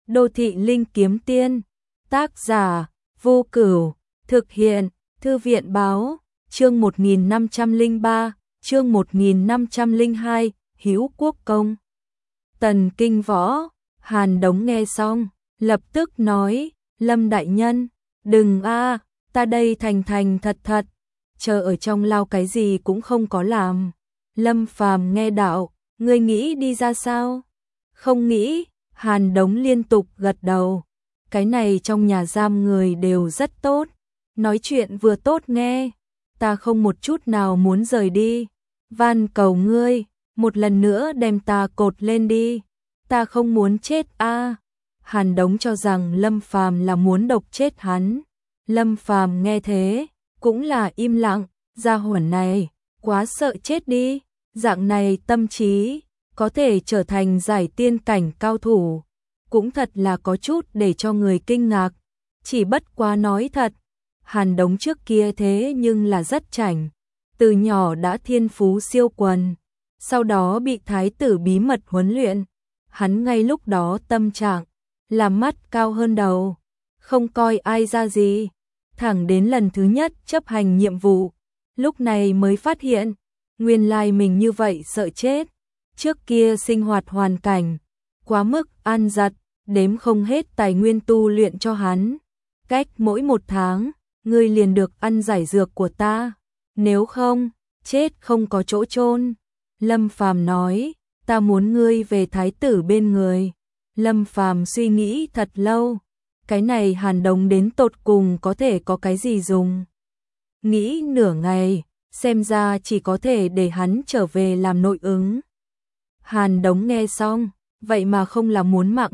Đô thị linh kiếm tiên, tác giả, Vô Cửu, thực hiện, Thư viện báo, chương 1503, chương 1502, Hữu Quốc Công. Tần Kinh Võ, Hàn Đống nghe xong, lập tức nói, Lâm đại nhân, đừng ta đây thành thật thật, chờ ở trong lao cái gì cũng không có làm. Lâm Phàm nghe đạo, ngươi nghĩ đi ra sao? Không nghĩ, Hàn Đống liên tục gật đầu. Cái này trong nhà giam người đều rất tốt, nói chuyện vừa tốt nghe, ta không một chút nào muốn rời đi. Van cầu ngươi, một lần nữa đem ta cột lên đi, ta không muốn chết Hàn Đống cho rằng Lâm Phàm là muốn độc chết hắn. Lâm Phàm nghe thế, cũng là im lặng, gia hỏa này, quá sợ chết đi, dạng này tâm trí, có thể trở thành giải tiên cảnh cao thủ, cũng thật là có chút để cho người kinh ngạc. Chỉ bất quá nói thật, Hàn Đống trước kia thế nhưng là rất chảnh, từ nhỏ đã thiên phú siêu quần, sau đó bị thái tử bí mật huấn luyện, hắn ngay lúc đó tâm trạng là mắt cao hơn đầu, không coi ai ra gì, thẳng đến lần thứ nhất chấp hành nhiệm vụ, lúc này mới phát hiện, nguyên lai mình như vậy sợ chết. Trước kia sinh hoạt hoàn cảnh quá mức ăn giật, đếm không hết tài nguyên tu luyện cho hắn. Cách mỗi 1 tháng, ngươi liền được ăn giải dược của ta, nếu không, chết không có chỗ chôn. Lâm Phàm nói, ta muốn ngươi về thái tử bên người. Lâm Phàm suy nghĩ thật lâu, cái này Hàn Đống đến tột cùng có thể có cái gì dùng. Nghĩ nửa ngày, xem ra chỉ có thể để hắn trở về làm nội ứng. Hàn Đống nghe xong, vậy mà không là muốn mạng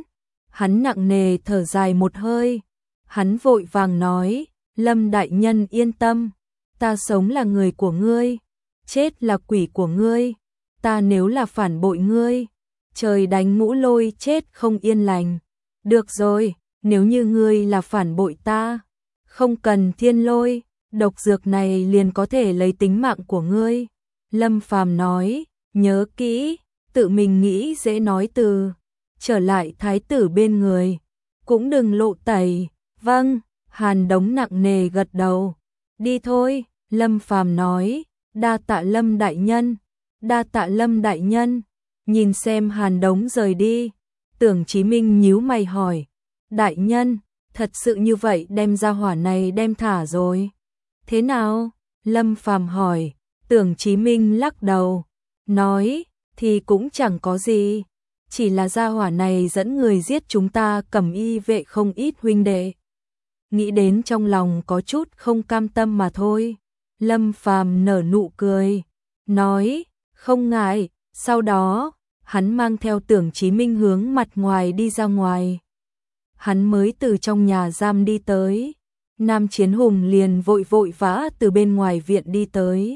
hắn nặng nề thở dài một hơi, hắn vội vàng nói, Lâm đại nhân yên tâm, ta sống là người của ngươi, chết là quỷ của ngươi, ta nếu là phản bội ngươi, trời đánh mũ lôi chết không yên lành. Được rồi, nếu như ngươi là phản bội ta, không cần thiên lôi, độc dược này liền có thể lấy tính mạng của ngươi. Lâm Phàm nói, nhớ kỹ, tự mình nghĩ dễ nói từ, trở lại thái tử bên người, cũng đừng lộ tẩy. Vâng, Hàn Đống nặng nề gật đầu. Đi thôi, Lâm Phàm nói, đa tạ Lâm đại nhân, đa tạ Lâm đại nhân. Nhìn xem Hàn Đống rời đi, Tưởng Chí Minh nhíu mày hỏi, đại nhân, thật sự như vậy đem ra hỏa này đem thả rồi. Thế nào? Lâm Phàm hỏi. Tưởng Chí Minh lắc đầu, nói, thì cũng chẳng có gì, chỉ là gia hỏa này dẫn người giết chúng ta Cẩm Y vệ không ít huynh đệ. Nghĩ đến trong lòng có chút không cam tâm mà thôi. Lâm Phàm nở nụ cười, nói, không ngại. Sau đó, hắn mang theo Tưởng Chí Minh hướng mặt ngoài đi ra ngoài. Hắn mới từ trong nhà giam đi tới, Nam Chiến Hùng liền vội vã từ bên ngoài viện đi tới.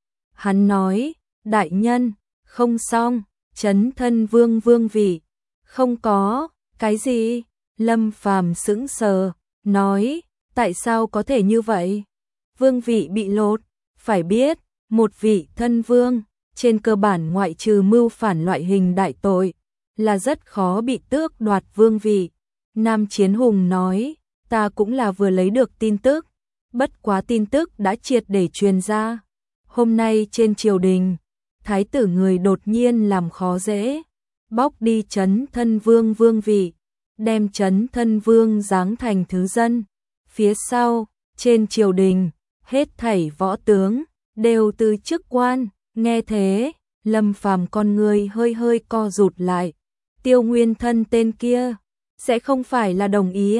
Hắn nói, đại nhân, không xong, Chấn Thân Vương vương vị. Không có, cái gì? Lâm Phàm sững sờ, nói, tại sao có thể như vậy? Vương vị bị lột, phải biết, một vị thân vương, trên cơ bản ngoại trừ mưu phản loại hình đại tội, là rất khó bị tước đoạt vương vị. Nam Chiến Hùng nói, ta cũng là vừa lấy được tin tức, bất quá tin tức đã triệt để truyền ra. Hôm nay trên triều đình, thái tử người đột nhiên làm khó dễ, bóc đi Chấn Thân Vương vương vị, đem Chấn Thân Vương giáng thành thứ dân. Phía sau, trên triều đình, hết thảy võ tướng, đều từ chức quan. Nghe thế, Lâm Phàm con người hơi co rụt lại. Tiêu Nguyên Thân tên kia, sẽ không phải là đồng ý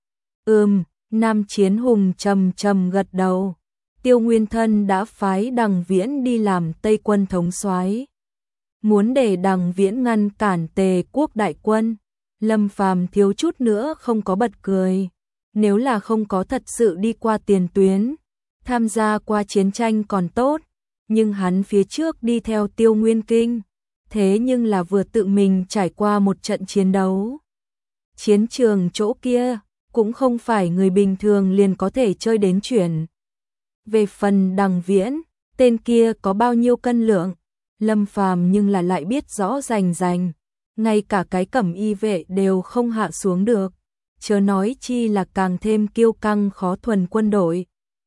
Nam Chiến Hùng trầm gật đầu. Tiêu Nguyên Thân đã phái Đằng Viễn đi làm Tây quân thống soái, muốn để Đằng Viễn ngăn cản Tề quốc đại quân. Lâm Phàm thiếu chút nữa không có bật cười. Nếu là không có thật sự đi qua tiền tuyến, tham gia qua chiến tranh còn tốt, nhưng hắn phía trước đi theo Tiêu Nguyên Kinh, thế nhưng là vừa tự mình trải qua một trận chiến đấu. Chiến trường chỗ kia, cũng không phải người bình thường liền có thể chơi đến chuyển. Về phần Đằng Viễn, tên kia có bao nhiêu cân lượng, Lâm Phàm nhưng là lại biết rõ rành rành. ngay cả cái cẩm y vệ đều không hạ xuống được, chớ nói chi là càng thêm kiêu căng khó thuần quân đội.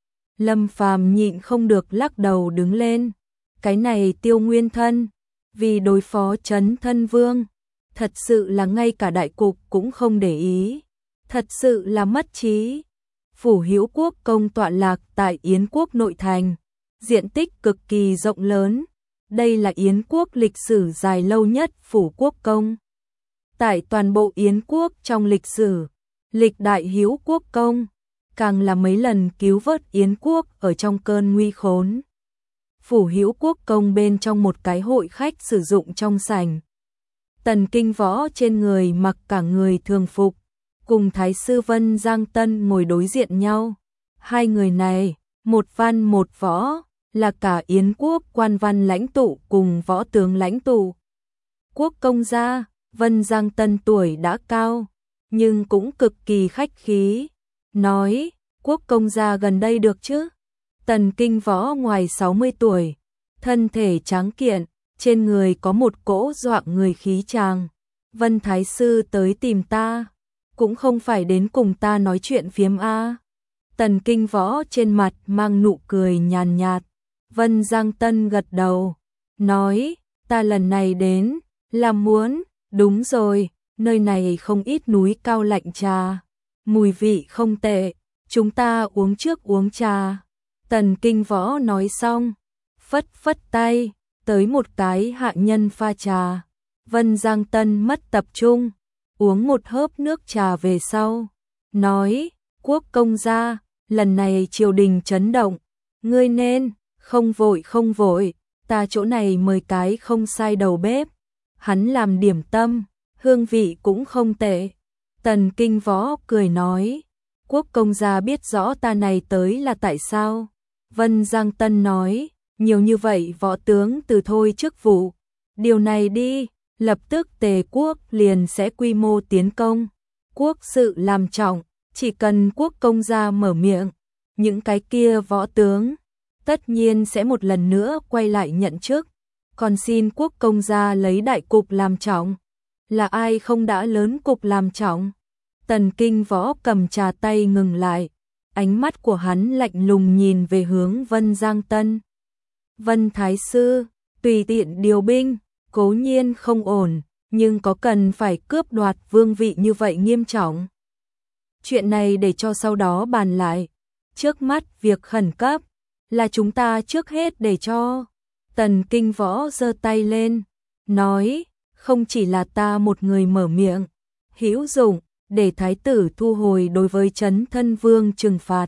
Lâm Phàm nhịn không được lắc đầu đứng lên, cái này Tiêu Nguyên Thân, vì đối phó Chấn Thân Vương, thật sự là ngay cả đại cục cũng không để ý, thật sự là mất trí. Phủ Hữu Quốc công tọa lạc tại Yến quốc nội thành, diện tích cực kỳ rộng lớn, đây là Yến quốc lịch sử dài lâu nhất phủ quốc công. Tại toàn bộ Yến quốc trong lịch sử, lịch đại Hữu quốc công, càng là mấy lần cứu vớt Yến quốc ở trong cơn nguy khốn. Phủ Hữu quốc công bên trong một cái hội khách sử dụng trong sảnh. Tần Kinh Võ trên người mặc cả người thường phục, cùng Thái sư Vân Giang Tân ngồi đối diện nhau. Hai người này, một văn một võ, là cả Yến quốc quan văn lãnh tụ cùng võ tướng lãnh tụ. Quốc công gia, Vân Giang Tân tuổi đã cao, nhưng cũng cực kỳ khách khí, nói, quốc công gia gần đây được chứ? Tần Kinh Võ ngoài 60 tuổi, thân thể tráng kiện, trên người có một cỗ dọa người khí tràng. Vân Thái sư tới tìm ta, cũng không phải đến cùng ta nói chuyện phiếm a. Tần Kinh Võ trên mặt mang nụ cười nhàn nhạt. Vân Giang Tân gật đầu, nói, ta lần này đến, là muốn, đúng rồi, nơi này không ít núi cao lạnh trà, mùi vị không tệ, chúng ta uống trước uống trà. Tần Kinh Võ nói xong, phất phất tay, tới một cái hạ nhân pha trà. Vân Giang Tân mất tập trung, uống một hớp nước trà về sau, nói, quốc công gia, lần này triều đình chấn động, ngươi nên, không vội, ta chỗ này mời cái không sai đầu bếp, hắn làm điểm tâm, hương vị cũng không tệ. Tần Kinh Võ cười nói, quốc công gia biết rõ ta này tới là tại sao. Vân Giang Tân nói, nhiều như vậy võ tướng từ thôi chức vụ, điều này đi, lập tức Tề quốc liền sẽ quy mô tiến công. Quốc sự làm trọng, chỉ cần quốc công gia mở miệng, những cái kia võ tướng tất nhiên sẽ một lần nữa quay lại nhận chức. Còn xin quốc công gia lấy đại cục làm trọng, là ai không đã lớn cục làm trọng. Tần Kinh Võ cầm trà tay ngừng lại, ánh mắt của hắn lạnh lùng nhìn về hướng Vân Giang Tân. Vân Thái sư, tùy tiện điều binh, cố nhiên không ổn, nhưng có cần phải cướp đoạt vương vị như vậy nghiêm trọng. Chuyện này để cho sau đó bàn lại, trước mắt việc khẩn cấp là chúng ta trước hết để cho. Tần Kinh Võ giơ tay lên, nói, không chỉ là ta một người mở miệng, hữu dụng, để thái tử thu hồi đối với Chấn Thân Vương trừng phạt.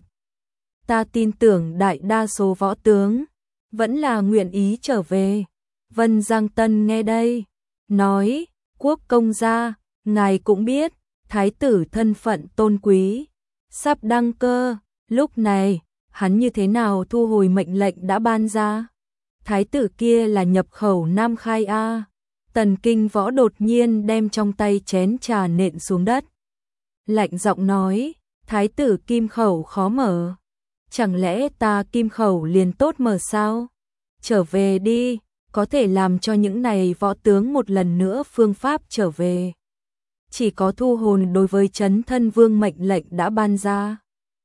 Ta tin tưởng đại đa số võ tướng vẫn là nguyện ý trở về. Vân Giang Tân nghe đây, nói, quốc công gia, ngài cũng biết, thái tử thân phận tôn quý, sắp đăng cơ, lúc này, hắn như thế nào thu hồi mệnh lệnh đã ban ra? Thái tử kia là nhập khẩu Nam Khai a. Tần Kinh Võ đột nhiên đem trong tay chén trà nện xuống đất. Lạnh giọng nói, thái tử kim khẩu khó mở. Chẳng lẽ ta kim khẩu liền tốt mở sao? Trở về đi, có thể làm cho những này võ tướng một lần nữa phương pháp trở về. Chỉ có thu hồn đối với Chấn Thân Vương mệnh lệnh đã ban ra.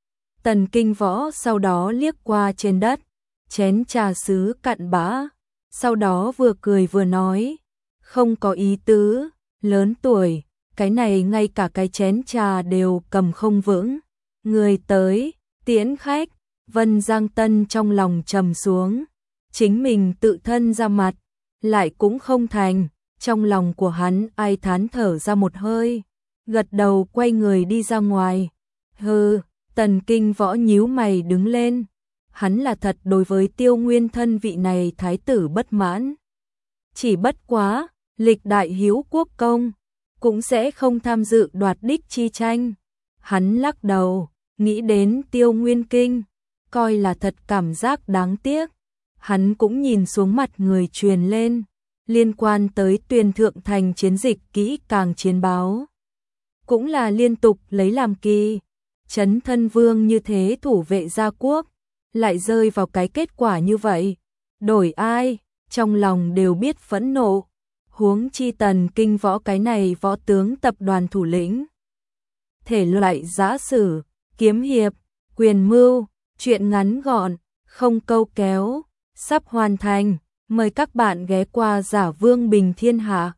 Tần Kinh Võ sau đó liếc qua trên đất, chén trà sứ cạn bã, sau đó vừa cười vừa nói, không có ý tứ, lớn tuổi, cái này ngay cả cái chén trà đều cầm không vững. Người tới, tiễn khách, Vân Giang Tân trong lòng trầm xuống, chính mình tự thân ra mặt, lại cũng không thành, trong lòng của hắn ai thán thở ra một hơi, gật đầu quay người đi ra ngoài. Hừ, Tần Kinh Võ nhíu mày đứng lên, hắn là thật đối với Tiêu Nguyên Thân vị này thái tử bất mãn. Chỉ bất quá, lịch đại Hữu quốc công cũng sẽ không tham dự đoạt đích chi tranh. Hắn lắc đầu, nghĩ đến Tiêu Nguyên Kinh, coi là thật cảm giác đáng tiếc. Hắn cũng nhìn xuống mặt người truyền lên, liên quan tới Tuyền Thượng Thành chiến dịch kỹ càng chiến báo. Cũng là liên tục lấy làm kỳ, Chấn Thân Vương như thế thủ vệ gia quốc, lại rơi vào cái kết quả như vậy. Đổi ai, trong lòng đều biết phẫn nộ. huống chi Tần Kinh Võ cái này võ tướng tập đoàn thủ lĩnh. Thể loại giã sử, kiếm hiệp, quyền mưu, truyện ngắn gọn, không câu kéo, sắp hoàn thành. Mời các bạn ghé qua Giả Vương Bình Thiên Hạ.